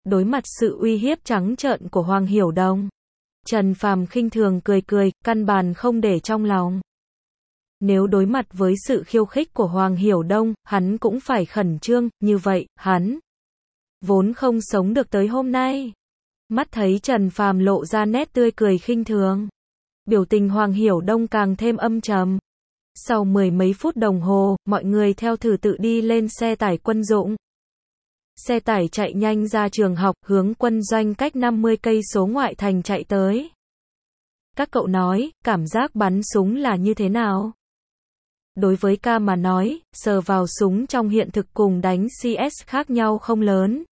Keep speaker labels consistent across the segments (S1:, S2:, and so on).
S1: Đối mặt sự uy hiếp trắng trợn của Hoàng Hiểu Đông, Trần Phàm khinh thường cười cười, căn bản không để trong lòng. Nếu đối mặt với sự khiêu khích của Hoàng Hiểu Đông, hắn cũng phải khẩn trương, như vậy, hắn vốn không sống được tới hôm nay. Mắt thấy Trần Phàm lộ ra nét tươi cười khinh thường, biểu tình Hoàng Hiểu Đông càng thêm âm trầm. Sau mười mấy phút đồng hồ, mọi người theo thứ tự đi lên xe tải quân dụng. Xe tải chạy nhanh ra trường học, hướng quân doanh cách 50 cây số ngoại thành chạy tới. Các cậu nói, cảm giác bắn súng là như thế nào? Đối với Ca mà nói, sờ vào súng trong hiện thực cùng đánh CS khác nhau không lớn.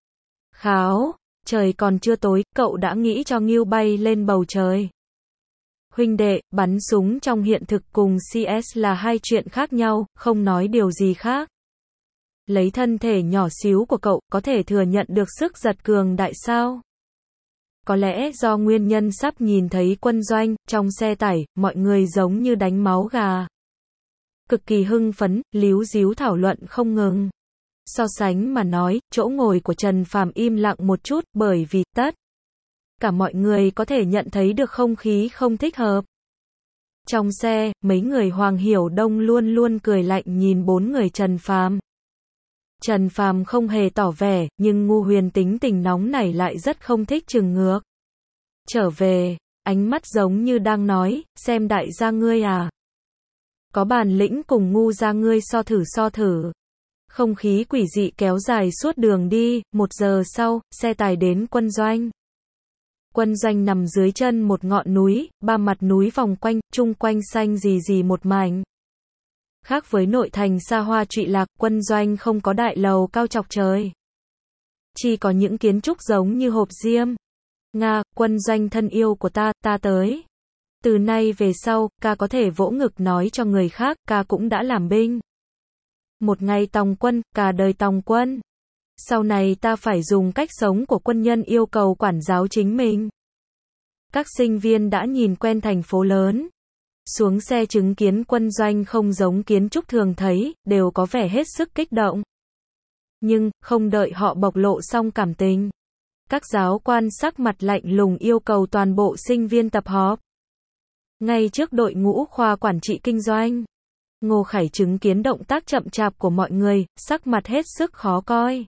S1: Kháo, trời còn chưa tối, cậu đã nghĩ cho Ngưu bay lên bầu trời. Huynh đệ, bắn súng trong hiện thực cùng CS là hai chuyện khác nhau, không nói điều gì khác. Lấy thân thể nhỏ xíu của cậu, có thể thừa nhận được sức giật cường đại sao? Có lẽ do nguyên nhân sắp nhìn thấy quân doanh, trong xe tải, mọi người giống như đánh máu gà. Cực kỳ hưng phấn, líu díu thảo luận không ngừng. So sánh mà nói, chỗ ngồi của Trần Phàm im lặng một chút, bởi vì tất cả mọi người có thể nhận thấy được không khí không thích hợp. Trong xe, mấy người Hoàng Hiểu Đông luôn luôn cười lạnh nhìn bốn người Trần Phàm. Trần Phàm không hề tỏ vẻ, nhưng Ngu Huyền tính tình nóng nảy lại rất không thích chừng ngược. Trở về, ánh mắt giống như đang nói, xem đại gia ngươi à. Có bản lĩnh cùng Ngu gia ngươi so thử. Không khí quỷ dị kéo dài suốt đường đi, 1 giờ sau, xe tải đến quân doanh. Quân doanh nằm dưới chân một ngọn núi, 3 mặt núi vòng quanh, chung quanh xanh rì rì một mảnh. Khác với nội thành xa hoa trụy lạc, quân doanh không có đại lầu cao chọc trời. Chỉ có những kiến trúc giống như hộp diêm. Nga, quân doanh thân yêu của ta, ta tới. Từ nay về sau, ca có thể vỗ ngực nói cho người khác, ca cũng đã làm binh. Một ngày tòng quân, cả đời tòng quân. Sau này ta phải dùng cách sống của quân nhân yêu cầu quản giáo chính mình. Các sinh viên đã nhìn quen thành phố lớn. Xuống xe chứng kiến quân doanh không giống kiến trúc thường thấy, đều có vẻ hết sức kích động. Nhưng, không đợi họ bộc lộ xong cảm tình. Các giáo quan sắc mặt lạnh lùng yêu cầu toàn bộ sinh viên tập họp. Ngay trước đội ngũ khoa quản trị kinh doanh, Ngô Khải chứng kiến động tác chậm chạp của mọi người, sắc mặt hết sức khó coi.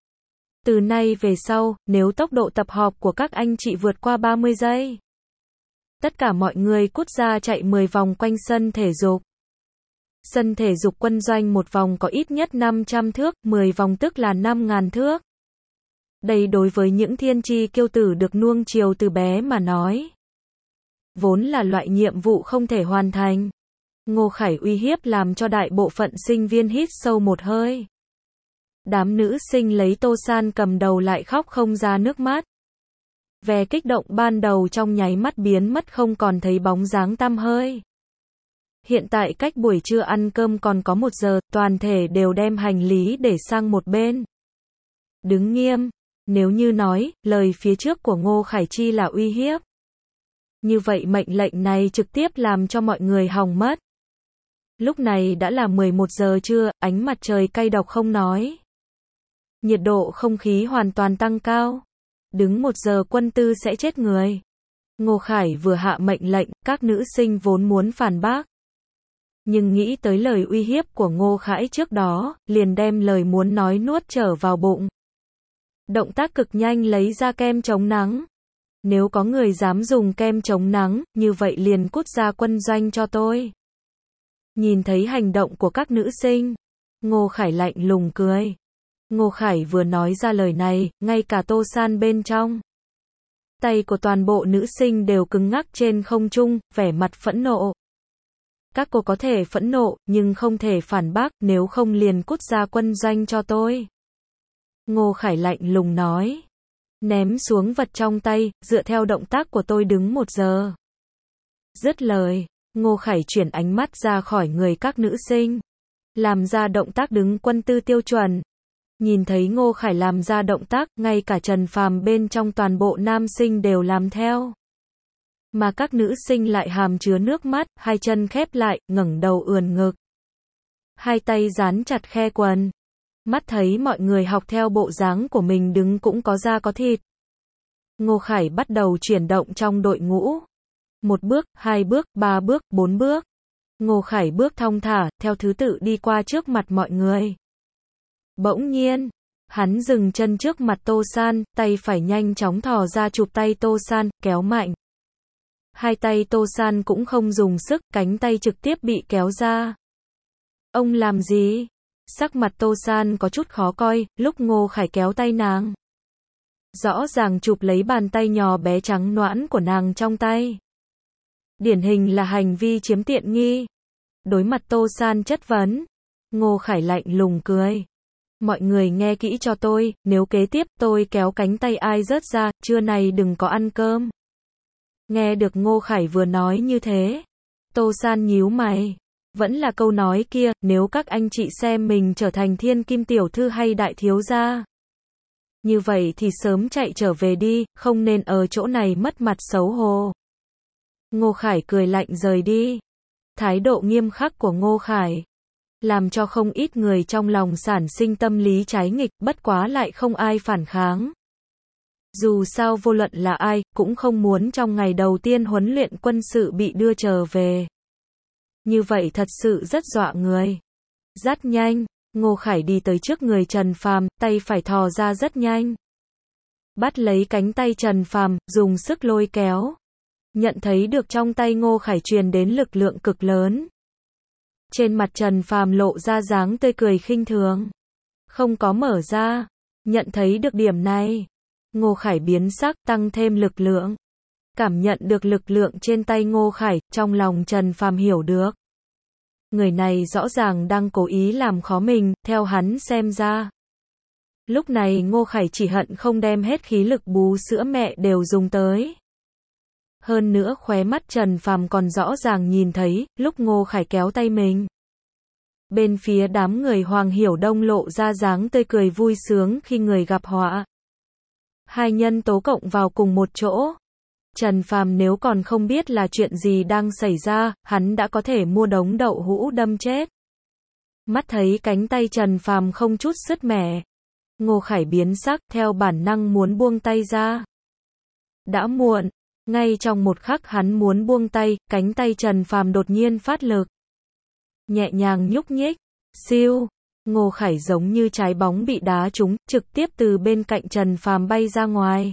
S1: Từ nay về sau, nếu tốc độ tập họp của các anh chị vượt qua 30 giây, tất cả mọi người cút ra chạy 10 vòng quanh sân thể dục. Sân thể dục quân doanh một vòng có ít nhất 500 thước, 10 vòng tức là 5.000 thước. Đây đối với những thiên chi kiêu tử được nuông chiều từ bé mà nói, vốn là loại nhiệm vụ không thể hoàn thành. Ngô Khải uy hiếp làm cho đại bộ phận sinh viên hít sâu một hơi. Đám nữ sinh lấy Tô San cầm đầu lại khóc không ra nước mắt. Vẻ kích động ban đầu trong nháy mắt biến mất không còn thấy bóng dáng tăm hơi. Hiện tại cách buổi trưa ăn cơm còn có 1 giờ, toàn thể đều đem hành lý để sang một bên. Đứng nghiêm, nếu như nói, lời phía trước của Ngô Khải Chi là uy hiếp. Như vậy mệnh lệnh này trực tiếp làm cho mọi người hỏng mất. Lúc này đã là 11 giờ trưa, ánh mặt trời cay độc không nói. Nhiệt độ không khí hoàn toàn tăng cao. Đứng 1 giờ quân tư sẽ chết người. Ngô Khải vừa hạ mệnh lệnh, các nữ sinh vốn muốn phản bác. Nhưng nghĩ tới lời uy hiếp của Ngô Khải trước đó, liền đem lời muốn nói nuốt trở vào bụng. Động tác cực nhanh lấy ra kem chống nắng. Nếu có người dám dùng kem chống nắng, như vậy liền cút ra quân doanh cho tôi. Nhìn thấy hành động của các nữ sinh, Ngô Khải lạnh lùng cười. Ngô Khải vừa nói ra lời này, ngay cả Tô San bên trong tay của toàn bộ nữ sinh đều cứng ngắc trên không trung, vẻ mặt phẫn nộ. Các cô có thể phẫn nộ, nhưng không thể phản bác, nếu không liền cút ra quân doanh cho tôi. Ngô Khải lạnh lùng nói. Ném xuống vật trong tay, dựa theo động tác của tôi đứng 1 giờ. Dứt lời, Ngô Khải chuyển ánh mắt ra khỏi người các nữ sinh. Làm ra động tác đứng quân tư tiêu chuẩn. Nhìn thấy Ngô Khải làm ra động tác, ngay cả Trần Phàm bên trong toàn bộ nam sinh đều làm theo. Mà các nữ sinh lại hàm chứa nước mắt, hai chân khép lại, ngẩng đầu ườn ngực. Hai tay dán chặt khe quần. Mắt thấy mọi người học theo bộ dáng của mình đứng cũng có da có thịt. Ngô Khải bắt đầu chuyển động trong đội ngũ. 1 bước, 2 bước, 3 bước, 4 bước. Ngô Khải bước thong thả, theo thứ tự đi qua trước mặt mọi người. Bỗng nhiên, hắn dừng chân trước mặt Tô San, tay phải nhanh chóng thò ra chụp tay Tô San, kéo mạnh. Hai tay Tô San cũng không dùng sức, cánh tay trực tiếp bị kéo ra. Ông làm gì? Sắc mặt Tô San có chút khó coi, lúc Ngô Khải kéo tay nàng. Rõ ràng chụp lấy bàn tay nhỏ bé trắng nõn của nàng trong tay. Điển hình là hành vi chiếm tiện nghi. Đối mặt Tô San chất vấn, Ngô Khải lạnh lùng cười. Mọi người nghe kỹ cho tôi, nếu kế tiếp tôi kéo cánh tay ai rớt ra, trưa này đừng có ăn cơm. Nghe được Ngô Khải vừa nói như thế, Tô San nhíu mày. Vẫn là câu nói kia, nếu các anh chị xem mình trở thành thiên kim tiểu thư hay đại thiếu gia. Như vậy thì sớm chạy trở về đi, không nên ở chỗ này mất mặt xấu hổ. Ngô Khải cười lạnh rời đi. Thái độ nghiêm khắc của Ngô Khải làm cho không ít người trong lòng sản sinh tâm lý trái nghịch, bất quá lại không ai phản kháng. Dù sao vô luận là ai, cũng không muốn trong ngày đầu tiên huấn luyện quân sự bị đưa trở về. Như vậy thật sự rất dọa người. Rất nhanh, Ngô Khải đi tới trước người Trần Phàm, tay phải thò ra rất nhanh. Bắt lấy cánh tay Trần Phàm, dùng sức lôi kéo. Nhận thấy được trong tay Ngô Khải truyền đến lực lượng cực lớn. Trên mặt Trần Phàm lộ ra dáng tươi cười khinh thường. Không có mở ra. Nhận thấy được điểm này, Ngô Khải biến sắc, tăng thêm lực lượng. Cảm nhận được lực lượng trên tay Ngô Khải, trong lòng Trần Phàm hiểu được. Người này rõ ràng đang cố ý làm khó mình, theo hắn xem ra. Lúc này Ngô Khải chỉ hận không đem hết khí lực bú sữa mẹ đều dùng tới. Hơn nữa khóe mắt Trần Phàm còn rõ ràng nhìn thấy, lúc Ngô Khải kéo tay mình. Bên phía đám người Hoàng Hiểu Đông lộ ra dáng tươi cười vui sướng khi người gặp họa. Hai nhân tố cộng vào cùng một chỗ. Trần Phàm nếu còn không biết là chuyện gì đang xảy ra, hắn đã có thể mua đống đậu hũ đâm chết. Mắt thấy cánh tay Trần Phàm không chút sứt mẻ, Ngô Khải biến sắc, theo bản năng muốn buông tay ra. Đã muộn, ngay trong một khắc hắn muốn buông tay, cánh tay Trần Phàm đột nhiên phát lực. Nhẹ nhàng nhúc nhích, siêu, Ngô Khải giống như trái bóng bị đá trúng, trực tiếp từ bên cạnh Trần Phàm bay ra ngoài.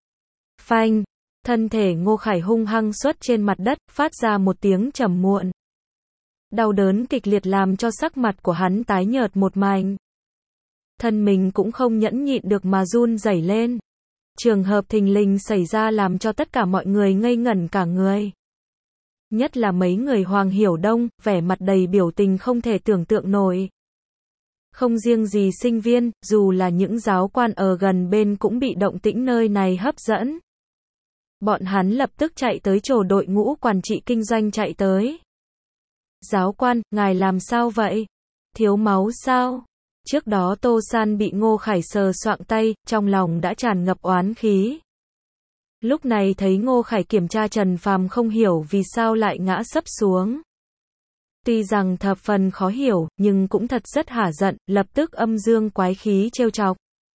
S1: Phanh, thân thể Ngô Khải hung hăng xuất trên mặt đất, phát ra một tiếng trầm muộn. Đau đớn kịch liệt làm cho sắc mặt của hắn tái nhợt một mảnh. Thân mình cũng không nhẫn nhịn được mà run rẩy lên. Trường hợp thình lình xảy ra làm cho tất cả mọi người ngây ngẩn cả người. Nhất là mấy người Hoàng Hiểu Đông, vẻ mặt đầy biểu tình không thể tưởng tượng nổi. Không riêng gì sinh viên, dù là những giáo quan ở gần bên cũng bị động tĩnh nơi này hấp dẫn. Bọn hắn lập tức chạy tới chỗ đội ngũ quản trị kinh doanh chạy tới. Giáo quan, ngài làm sao vậy? Thiếu máu sao? Trước đó Tô San bị Ngô Khải sờ soạng tay, trong lòng đã tràn ngập oán khí. Lúc này thấy Ngô Khải kiểm tra Trần Phàm không hiểu vì sao lại ngã sấp xuống. Tuy rằng thập phần khó hiểu, nhưng cũng thật rất hả giận, lập tức âm dương quái khí trêu chọc.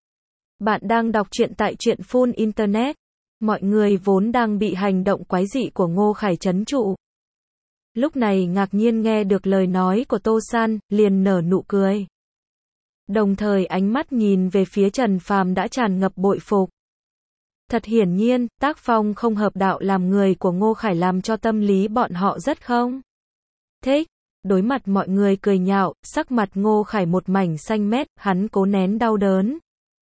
S1: Bạn đang đọc truyện tại truyện Full Internet. Mọi người vốn đang bị hành động quái dị của Ngô Khải trấn trụ. Lúc này ngạc nhiên nghe được lời nói của Tô San, liền nở nụ cười. Đồng thời ánh mắt nhìn về phía Trần Phàm đã tràn ngập bội phục. Thật hiển nhiên, tác phong không hợp đạo làm người của Ngô Khải làm cho tâm lý bọn họ rất không thích. Đối mặt mọi người cười nhạo, sắc mặt Ngô Khải một mảnh xanh mét, hắn cố nén đau đớn.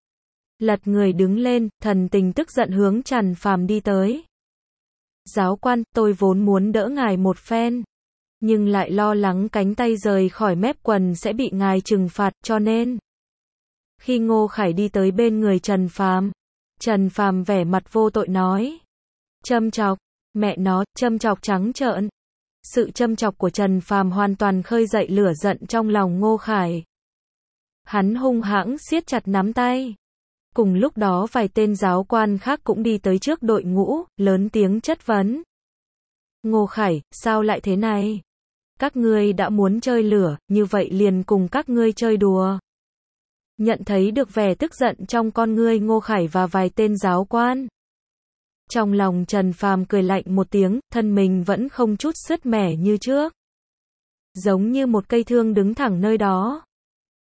S1: Lật người đứng lên, thần tình tức giận hướng Trần Phàm đi tới. Giáo quan, tôi vốn muốn đỡ ngài một phen, nhưng lại lo lắng cánh tay rời khỏi mép quần sẽ bị ngài trừng phạt, cho nên. Khi Ngô Khải đi tới bên người Trần Phàm vẻ mặt vô tội nói. Châm chọc, mẹ nó, châm chọc trắng trợn. Sự châm chọc của Trần Phàm hoàn toàn khơi dậy lửa giận trong lòng Ngô Khải. Hắn hung hãng siết chặt nắm tay. Cùng lúc đó vài tên giáo quan khác cũng đi tới trước đội ngũ, lớn tiếng chất vấn. Ngô Khải, sao lại thế này? Các ngươi đã muốn chơi lửa, như vậy liền cùng các ngươi chơi đùa. Nhận thấy được vẻ tức giận trong con ngươi Ngô Khải và vài tên giáo quan. Trong lòng Trần Phàm cười lạnh một tiếng, thân mình vẫn không chút sứt mẻ như trước. Giống như một cây thương đứng thẳng nơi đó.